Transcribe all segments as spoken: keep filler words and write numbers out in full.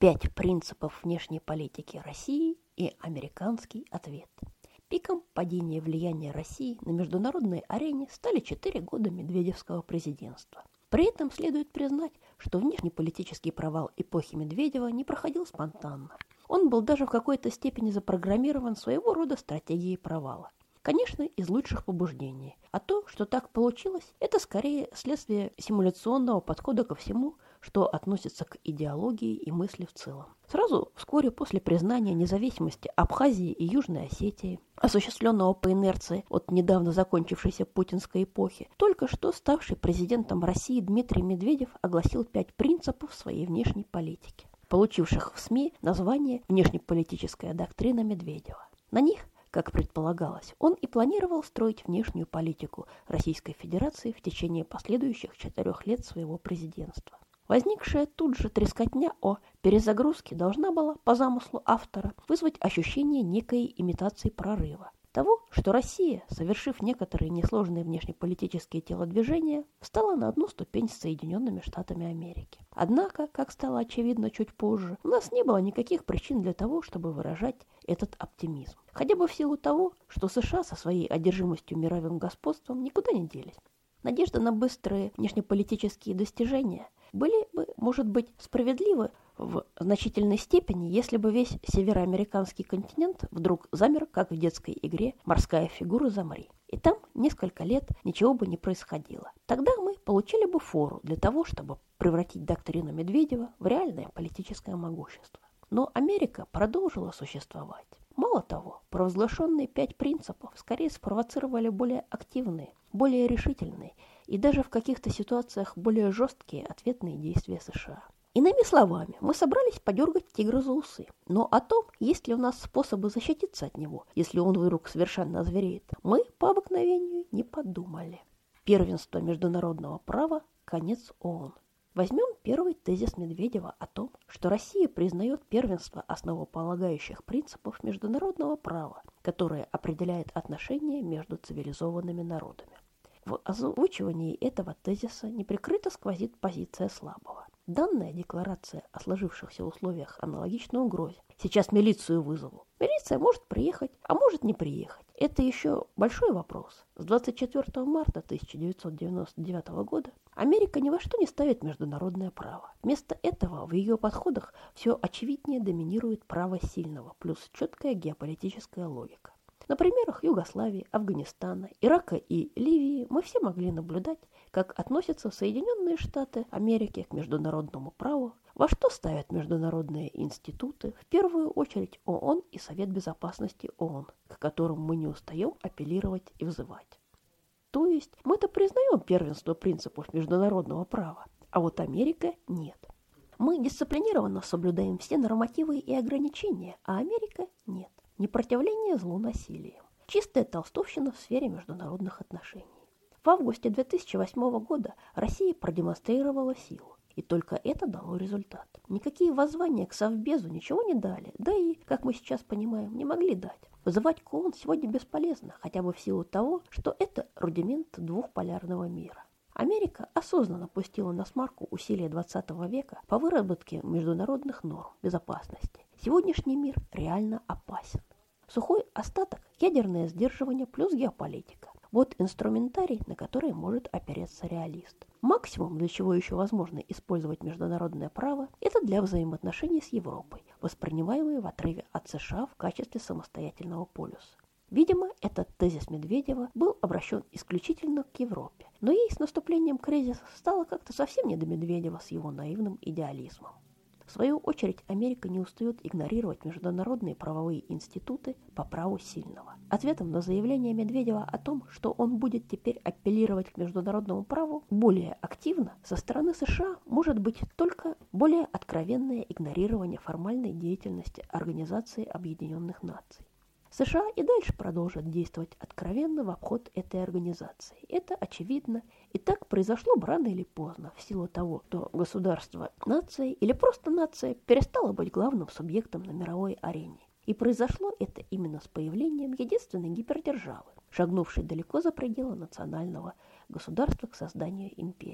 Пять принципов внешней политики России и американский ответ. Пиком падения влияния России на международной арене стали четыре года медведевского президентства. При этом следует признать, что внешнеполитический провал эпохи Медведева не проходил спонтанно. Он был даже в какой-то степени запрограммирован своего рода стратегией провала. Конечно, из лучших побуждений. А то, что так получилось, это скорее следствие симуляционного подхода ко всему, что относится к идеологии и мысли в целом. Сразу вскоре после признания независимости Абхазии и Южной Осетии, осуществленного по инерции от недавно закончившейся путинской эпохи, только что ставший президентом России Дмитрий Медведев огласил пять принципов своей внешней политики, получивших в СМИ название «Внешнеполитическая доктрина Медведева». На них, как предполагалось, он и планировал строить внешнюю политику Российской Федерации в течение последующих четырех лет своего президентства. Возникшая тут же трескотня о перезагрузке должна была, по замыслу автора, вызвать ощущение некой имитации прорыва. Того, что Россия, совершив некоторые несложные внешнеполитические телодвижения, встала на одну ступень с Соединенными Штатами Америки. Однако, как стало очевидно чуть позже, у нас не было никаких причин для того, чтобы выражать этот оптимизм. Хотя бы в силу того, что США со своей одержимостью мировым господством никуда не делись. Надежда на быстрые внешнеполитические достижения были бы, может быть, справедливы в значительной степени, если бы весь североамериканский континент вдруг замер, как в детской игре «Морская фигура, замри». И там несколько лет ничего бы не происходило. Тогда мы получили бы фору для того, чтобы превратить доктрину Медведева в реальное политическое могущество. Но Америка продолжила существовать. Мало того, провозглашенные пять принципов скорее спровоцировали более активные, более решительные и даже в каких-то ситуациях более жесткие ответные действия США. Иными словами, мы собрались подергать тигра за усы, но о том, есть ли у нас способы защититься от него, если он вдруг совершенно озвереет, мы по обыкновению не подумали. Первенство международного права – конец ООН. Возьмем первый тезис Медведева о том, что Россия признает первенство основополагающих принципов международного права, которое определяет отношения между цивилизованными народами. В озвучивании этого тезиса неприкрыто сквозит позиция слабого. Данная декларация о сложившихся условиях аналогична угрозе. Сейчас милицию вызову. Милиция может приехать, а может не приехать. Это еще большой вопрос. С двадцать четвёртого марта тысяча девятьсот девяносто девятого года Америка ни во что не ставит международное право. Вместо этого в ее подходах все очевиднее доминирует право сильного, плюс четкая геополитическая логика. На примерах Югославии, Афганистана, Ирака и Ливии мы все могли наблюдать, как относятся Соединенные Штаты Америки к международному праву, во что ставят международные институты, в первую очередь ООН и Совет Безопасности ООН, к которым мы не устаем апеллировать и взывать. То есть мы-то признаем первенство принципов международного права, а вот Америка нет. Мы дисциплинированно соблюдаем все нормативы и ограничения, а Америка нет. Непротивление злу насилием. Чистая толстовщина в сфере международных отношений. В августе две тысячи восьмого года Россия продемонстрировала силу, и только это дало результат. Никакие воззвания к Совбезу ничего не дали, да и, как мы сейчас понимаем, не могли дать. Вызывать к ООН сегодня бесполезно, хотя бы в силу того, что это рудимент двухполярного мира. Америка осознанно пустила на смарку усилия двадцатого века по выработке международных норм безопасности. Сегодняшний мир реально опасен. Сухой остаток – ядерное сдерживание плюс геополитика. Вот инструментарий, на который может опереться реалист. Максимум, для чего еще возможно использовать международное право, это для взаимоотношений с Европой, воспринимаемые в отрыве от США в качестве самостоятельного полюса. Видимо, этот тезис Медведева был обращен исключительно к Европе, но ей с наступлением кризиса стало как-то совсем не до Медведева с его наивным идеализмом. В свою очередь, Америка не устает игнорировать международные правовые институты по праву сильного. Ответом на заявление Медведева о том, что он будет теперь апеллировать к международному праву более активно, со стороны США может быть только более откровенное игнорирование формальной деятельности Организации Объединенных Наций. США и дальше продолжат действовать откровенно в обход этой организации. Это очевидно, и так произошло бы рано или поздно, в силу того, что государство нации или просто нация перестало быть главным субъектом на мировой арене. И произошло это именно с появлением единственной гипердержавы, шагнувшей далеко за пределы национального государства к созданию империи.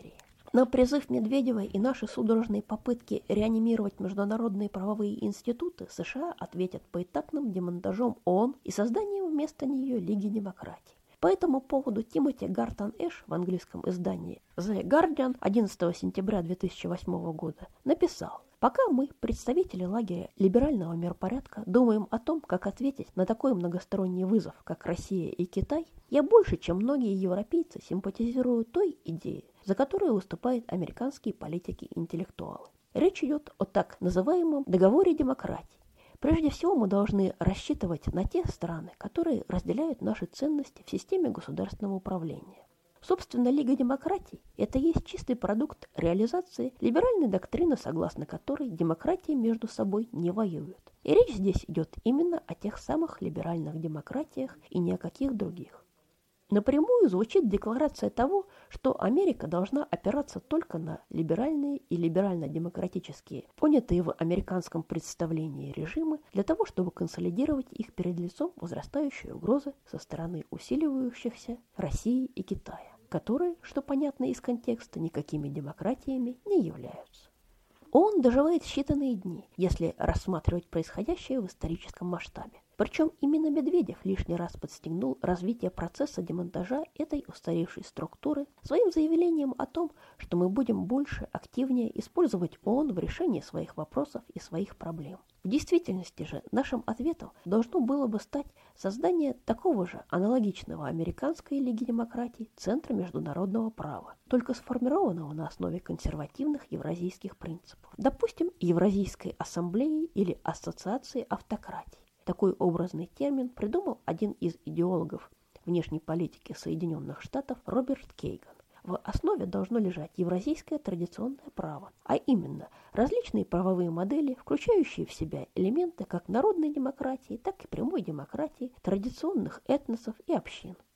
На призыв Медведева и наши судорожные попытки реанимировать международные правовые институты США ответят поэтапным демонтажом ООН и созданием вместо нее Лиги демократий. По этому поводу Тимоти Гартон Эш в английском издании The Guardian одиннадцатого сентября две тысячи восьмого года написал: «Пока мы, представители лагеря либерального миропорядка, думаем о том, как ответить на такой многосторонний вызов, как Россия и Китай, я больше, чем многие европейцы, симпатизирую той идее, за которую выступают американские политики-интеллектуалы. Речь идет о так называемом договоре демократии. Прежде всего мы должны рассчитывать на те страны, которые разделяют наши ценности в системе государственного управления. Собственно, Лига демократий – это есть чистый продукт реализации либеральной доктрины, согласно которой демократии между собой не воюют. И речь здесь идет именно о тех самых либеральных демократиях и ни о каких других. Напрямую звучит декларация того, что Америка должна опираться только на либеральные и либерально-демократические, понятые в американском представлении режимы, для того, чтобы консолидировать их перед лицом возрастающей угрозы со стороны усиливающихся России и Китая, которые, что понятно из контекста, никакими демократиями не являются. ООН доживает считанные дни, если рассматривать происходящее в историческом масштабе. Причем именно Медведев лишний раз подстегнул развитие процесса демонтажа этой устаревшей структуры своим заявлением о том, что мы будем больше, активнее использовать ООН в решении своих вопросов и своих проблем. В действительности же нашим ответом должно было бы стать создание такого же аналогичного американской Лиги демократий Центра международного права, только сформированного на основе консервативных евразийских принципов. Допустим, Евразийской ассамблеи или Ассоциации автократий. Такой образный термин придумал один из идеологов внешней политики Соединенных Штатов Роберт Кейган. В основе должно лежать евразийское традиционное право, а именно различные правовые модели, включающие в себя элементы как народной демократии, так и прямой демократии, традиционных этносов и общин.